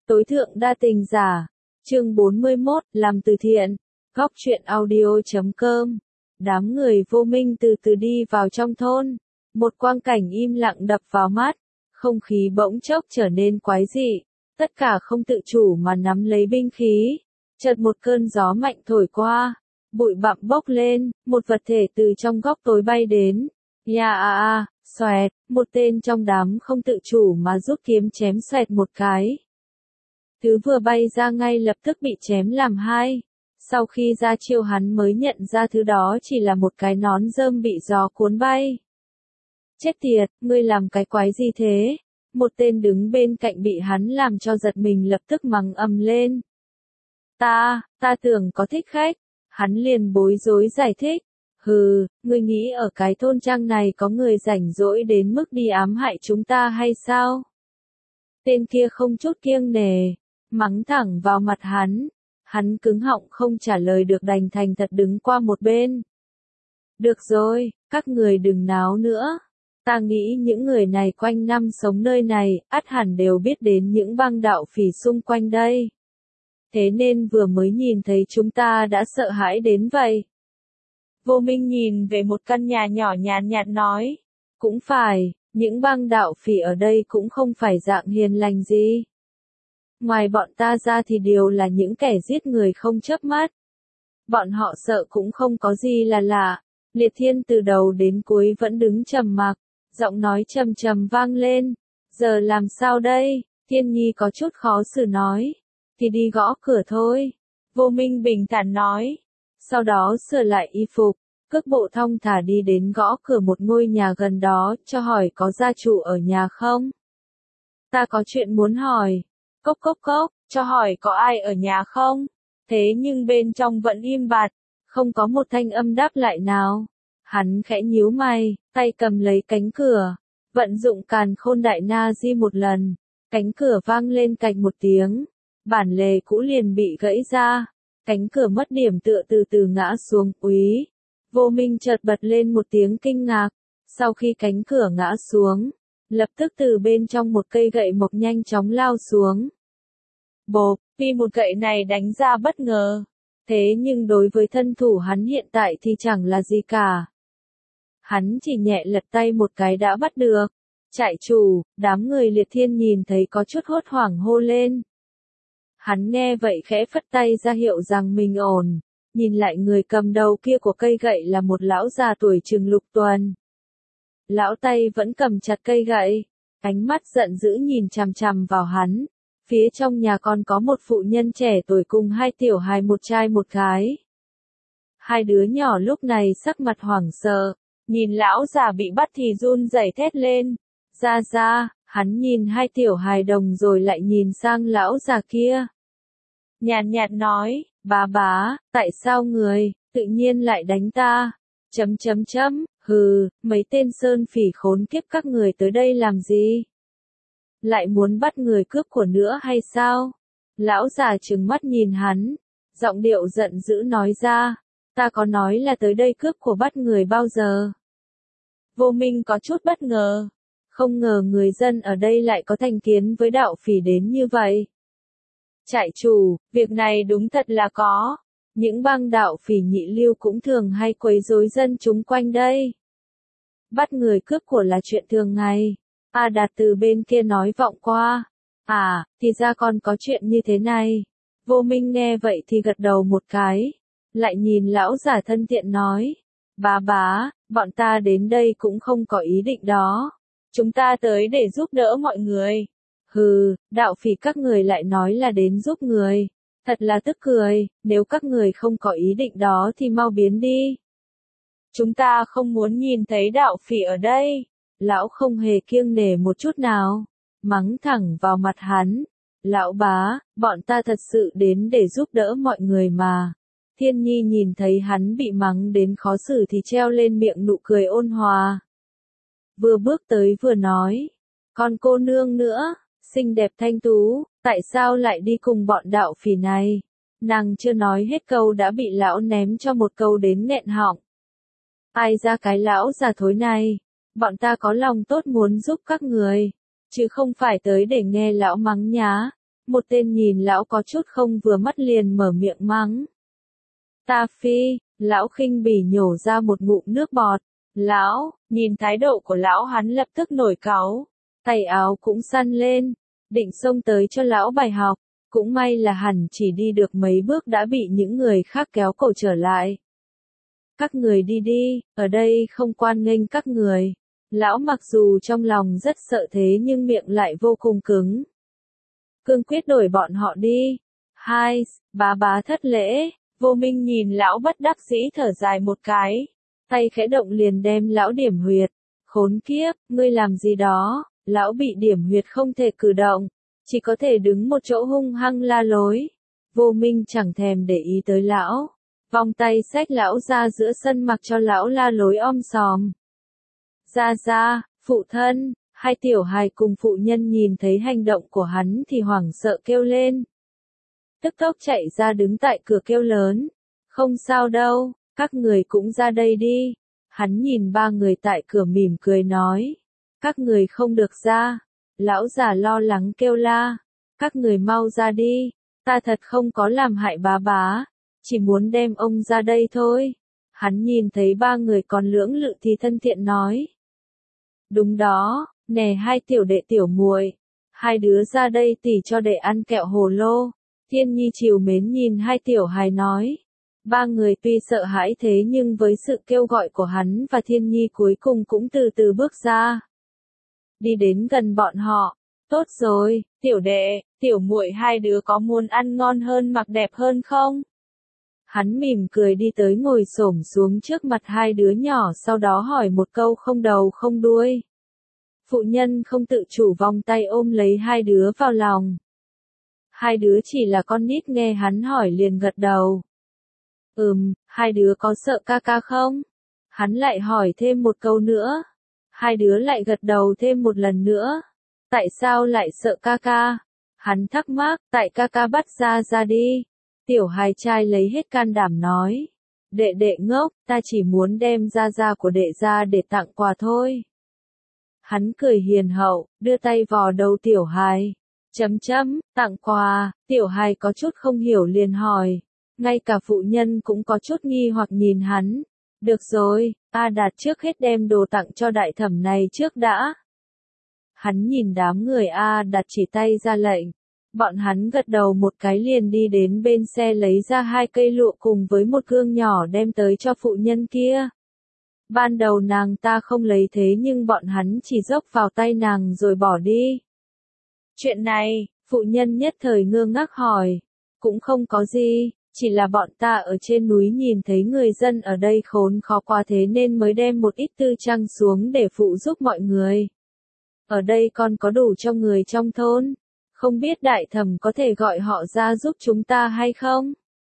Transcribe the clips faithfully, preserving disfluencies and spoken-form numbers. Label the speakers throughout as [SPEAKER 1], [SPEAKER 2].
[SPEAKER 1] Tối thượng đa tình giả, chương bốn mươi mốt, làm từ thiện, góc truyện audio chấm com. Đám người vô minh từ từ đi vào trong thôn, một quang cảnh im lặng đập vào mắt, không khí bỗng chốc trở nên quái dị, tất cả không tự chủ mà nắm lấy binh khí. Chợt một cơn gió mạnh thổi qua, bụi bặm bốc lên, một vật thể từ trong góc tối bay đến. Ya a a, xoẹt, một tên trong đám không tự chủ mà rút kiếm chém xoẹt một cái. Thứ vừa bay ra ngay lập tức bị chém làm hai. Sau khi ra chiêu hắn mới nhận ra thứ đó chỉ là một cái nón rơm bị gió cuốn bay. Chết tiệt, ngươi làm cái quái gì thế? Một tên đứng bên cạnh bị hắn làm cho giật mình lập tức mắng ầm lên. Ta, ta tưởng có thích khách. Hắn liền bối rối giải thích. Hừ, ngươi nghĩ ở cái thôn trang này có người rảnh rỗi đến mức đi ám hại chúng ta hay sao? Tên kia không chút kiêng nề, mắng thẳng vào mặt hắn. Hắn cứng họng không trả lời được đành thành thật đứng qua một bên. Được rồi, các người đừng náo nữa. Ta nghĩ những người này quanh năm sống nơi này, ắt hẳn đều biết đến những bang đạo phỉ xung quanh đây. Thế nên vừa mới nhìn thấy chúng ta đã sợ hãi đến vậy. Vô Minh nhìn về một căn nhà nhỏ nhàn nhạt nói. Cũng phải, những bang đạo phỉ ở đây cũng không phải dạng hiền lành gì. Ngoài bọn ta ra thì đều là những kẻ giết người không chớp mắt. Bọn họ sợ cũng không có gì là lạ. Liệt Thiên từ đầu đến cuối vẫn đứng trầm mặc, giọng nói trầm trầm vang lên. Giờ làm sao đây? Thiên Nhi có chút khó xử nói. Thì đi gõ cửa thôi. Vô Minh bình thản nói. Sau đó sửa lại y phục, cước bộ thong thả đi đến gõ cửa một ngôi nhà gần đó, cho hỏi có gia chủ ở nhà không? Ta có chuyện muốn hỏi. Cốc cốc cốc, cho hỏi có ai ở nhà không? Thế nhưng bên trong vẫn im bặt, không có một thanh âm đáp lại nào. Hắn khẽ nhíu mày, tay cầm lấy cánh cửa, vận dụng càn khôn đại na di một lần, cánh cửa vang lên cạch một tiếng, bản lề cũ liền bị gãy ra, cánh cửa mất điểm tựa từ từ ngã xuống. Úy, Vô Minh chợt bật lên một tiếng kinh ngạc, sau khi cánh cửa ngã xuống, lập tức từ bên trong một cây gậy mộc nhanh chóng lao xuống. Bộp, vì một gậy này đánh ra bất ngờ. Thế nhưng đối với thân thủ hắn hiện tại thì chẳng là gì cả. Hắn chỉ nhẹ lật tay một cái đã bắt được. Trại chủ, đám người Liệt Thiên nhìn thấy có chút hốt hoảng hô lên. Hắn nghe vậy khẽ phất tay ra hiệu rằng mình ổn. Nhìn lại người cầm đầu kia của cây gậy là một lão già tuổi chừng lục tuần. Lão tay vẫn cầm chặt cây gậy, ánh mắt giận dữ nhìn chằm chằm vào hắn. Phía trong nhà còn có một phụ nhân trẻ tuổi cùng hai tiểu hài, một trai một gái. Hai đứa nhỏ lúc này sắc mặt hoảng sợ, nhìn lão già bị bắt thì run rẩy thét lên. Ra ra, hắn nhìn hai tiểu hài đồng rồi lại nhìn sang lão già kia. Nhàn nhạt nói, bá bá, tại sao người, tự nhiên lại đánh ta? Chấm chấm chấm, hừ, mấy tên sơn phỉ khốn kiếp các người tới đây làm gì? Lại muốn bắt người cướp của nữa hay sao? Lão già trừng mắt nhìn hắn, giọng điệu giận dữ nói ra, ta có nói là tới đây cướp của bắt người bao giờ? Vô Minh có chút bất ngờ, không ngờ người dân ở đây lại có thành kiến với đạo phỉ đến như vậy. Trại chủ, việc này đúng thật là có, những bang đạo phỉ nhị lưu cũng thường hay quấy rối dân chúng quanh đây. Bắt người cướp của là chuyện thường ngày. A Đạt từ bên kia nói vọng qua. À, thì ra còn có chuyện như thế này. Vô Minh nghe vậy thì gật đầu một cái. Lại nhìn lão giả thân thiện nói. Bá bá, bọn ta đến đây cũng không có ý định đó. Chúng ta tới để giúp đỡ mọi người. Hừ, đạo phỉ các người lại nói là đến giúp người. Thật là tức cười, nếu các người không có ý định đó thì mau biến đi. Chúng ta không muốn nhìn thấy đạo phỉ ở đây. Lão không hề kiêng nể một chút nào, mắng thẳng vào mặt hắn. Lão bá, bọn ta thật sự đến để giúp đỡ mọi người mà. Thiên Nhi nhìn thấy hắn bị mắng đến khó xử thì treo lên miệng nụ cười ôn hòa. Vừa bước tới vừa nói, còn cô nương nữa, xinh đẹp thanh tú, tại sao lại đi cùng bọn đạo phỉ này? Nàng chưa nói hết câu đã bị lão ném cho một câu đến nghẹn họng. Ai ra cái lão già thối này? Bọn ta có lòng tốt muốn giúp các người, chứ không phải tới để nghe lão mắng nhá. Một tên nhìn lão có chút không vừa mắt liền mở miệng mắng. Ta phi, lão khinh bỉ nhổ ra một ngụm nước bọt. Lão, nhìn thái độ của lão hắn lập tức nổi cáu, tay áo cũng săn lên, định xông tới cho lão bài học, cũng may là hẳn chỉ đi được mấy bước đã bị những người khác kéo cổ trở lại. Các người đi đi, ở đây không quan nghênh các người. Lão mặc dù trong lòng rất sợ thế nhưng miệng lại vô cùng cứng. Cương quyết đuổi bọn họ đi. Hai, bá bá thất lễ, Vô Minh nhìn lão bất đắc dĩ thở dài một cái. Tay khẽ động liền đem lão điểm huyệt. Khốn kiếp, ngươi làm gì đó, lão bị điểm huyệt không thể cử động, chỉ có thể đứng một chỗ hung hăng la lối. Vô Minh chẳng thèm để ý tới lão, vòng tay xách lão ra giữa sân mặc cho lão la lối om sòm. Ra ra, phụ thân, hai tiểu hài cùng phụ nhân nhìn thấy hành động của hắn thì hoảng sợ kêu lên. Tức tốc chạy ra đứng tại cửa kêu lớn. Không sao đâu, các người cũng ra đây đi. Hắn nhìn ba người tại cửa mỉm cười nói. Các người không được ra. Lão già lo lắng kêu la. Các người mau ra đi. Ta thật không có làm hại bá bá. Chỉ muốn đem ông ra đây thôi. Hắn nhìn thấy ba người còn lưỡng lự thì thân thiện nói. Đúng đó, nè hai tiểu đệ tiểu muội, hai đứa ra đây tỉ cho đệ ăn kẹo hồ lô. Thiên Nhi trìu mến nhìn hai tiểu hài nói. Ba người tuy sợ hãi thế nhưng với sự kêu gọi của hắn và Thiên Nhi cuối cùng cũng từ từ bước ra. Đi đến gần bọn họ. Tốt rồi, tiểu đệ, tiểu muội hai đứa có muốn ăn ngon hơn mặc đẹp hơn không? Hắn mỉm cười đi tới ngồi xổm xuống trước mặt hai đứa nhỏ sau đó hỏi một câu không đầu không đuôi. Phụ nhân không tự chủ vòng tay ôm lấy hai đứa vào lòng. Hai đứa chỉ là con nít nghe hắn hỏi liền gật đầu. Ừm, hai đứa có sợ ca ca không? Hắn lại hỏi thêm một câu nữa. Hai đứa lại gật đầu thêm một lần nữa. Tại sao lại sợ ca ca? Hắn thắc mắc, tại ca ca bắt ra ra đi. Tiểu hài trai lấy hết can đảm nói. Đệ đệ ngốc, ta chỉ muốn đem ra ra của đệ ra để tặng quà thôi. Hắn cười hiền hậu, đưa tay vò đầu tiểu hài. Chấm chấm, tặng quà, tiểu hài có chút không hiểu liền hỏi. Ngay cả phụ nhân cũng có chút nghi hoặc nhìn hắn. Được rồi, A Đạt trước hết đem đồ tặng cho đại thẩm này trước đã. Hắn nhìn đám người A Đạt chỉ tay ra lệnh. Bọn hắn gật đầu một cái liền đi đến bên xe lấy ra hai cây lụa cùng với một gương nhỏ đem tới cho phụ nhân kia. Ban đầu nàng ta không lấy thế nhưng bọn hắn chỉ dốc vào tay nàng rồi bỏ đi. Chuyện này, phụ nhân nhất thời ngơ ngác hỏi. Cũng không có gì, chỉ là bọn ta ở trên núi nhìn thấy người dân ở đây khốn khó quá thế nên mới đem một ít tư trang xuống để phụ giúp mọi người. Ở đây còn có đủ cho người trong thôn. Không biết đại thẩm có thể gọi họ ra giúp chúng ta hay không?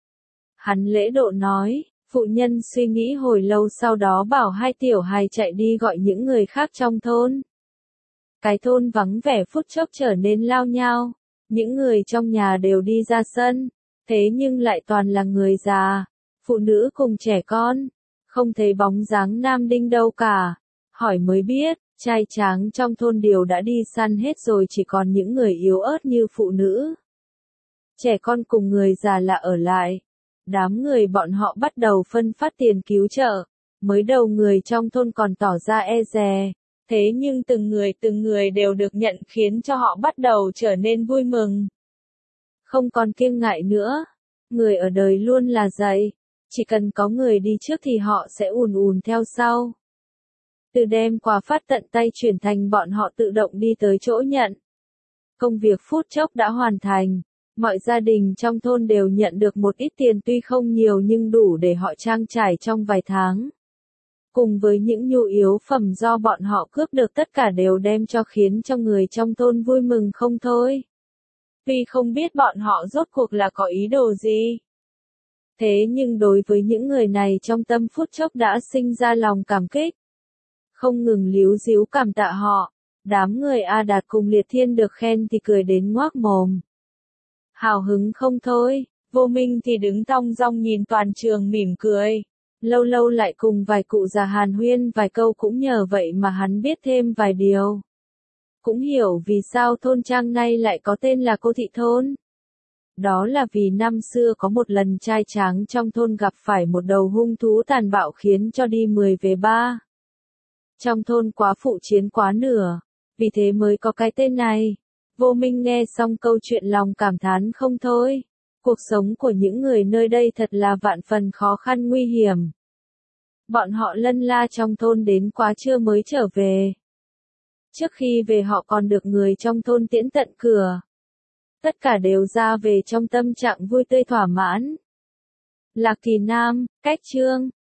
[SPEAKER 1] Hắn lễ độ nói, phụ nhân suy nghĩ hồi lâu sau đó bảo hai tiểu hài chạy đi gọi những người khác trong thôn. Cái thôn vắng vẻ phút chốc trở nên lao nhao, những người trong nhà đều đi ra sân, thế nhưng lại toàn là người già, phụ nữ cùng trẻ con, không thấy bóng dáng nam đinh đâu cả. Hỏi mới biết, trai tráng trong thôn đều đã đi săn hết rồi chỉ còn những người yếu ớt như phụ nữ. Trẻ con cùng người già là ở lại. Đám người bọn họ bắt đầu phân phát tiền cứu trợ. Mới đầu người trong thôn còn tỏ ra e dè. Thế nhưng từng người từng người đều được nhận khiến cho họ bắt đầu trở nên vui mừng. Không còn kiêng ngại nữa. Người ở đời luôn là vậy. Chỉ cần có người đi trước thì họ sẽ ùn ùn theo sau. Từ đem quà phát tận tay chuyển thành bọn họ tự động đi tới chỗ nhận. Công việc phút chốc đã hoàn thành. Mọi gia đình trong thôn đều nhận được một ít tiền tuy không nhiều nhưng đủ để họ trang trải trong vài tháng. Cùng với những nhu yếu phẩm do bọn họ cướp được tất cả đều đem cho khiến cho người trong thôn vui mừng không thôi. Tuy không biết bọn họ rốt cuộc là có ý đồ gì. Thế nhưng đối với những người này trong tâm phút chốc đã sinh ra lòng cảm kích. Không ngừng líu díu cảm tạ họ. Đám người A Đạt cùng Liệt Thiên được khen thì cười đến ngoác mồm. Hào hứng không thôi, Vô Minh thì đứng thong dong nhìn toàn trường mỉm cười. Lâu lâu lại cùng vài cụ già hàn huyên vài câu cũng nhờ vậy mà hắn biết thêm vài điều. Cũng hiểu vì sao thôn trang nay lại có tên là Cô Thị Thôn. Đó là vì năm xưa có một lần trai tráng trong thôn gặp phải một đầu hung thú tàn bạo khiến cho đi mười về ba. Trong thôn quá phụ chiến quá nửa, vì thế mới có cái tên này. Vô Minh nghe xong câu chuyện lòng cảm thán không thôi. Cuộc sống của những người nơi đây thật là vạn phần khó khăn nguy hiểm. Bọn họ lân la trong thôn đến quá trưa mới trở về. Trước khi về họ còn được người trong thôn tiễn tận cửa. Tất cả đều ra về trong tâm trạng vui tươi thỏa mãn. Lạc Kỳ Nam, Cách Chương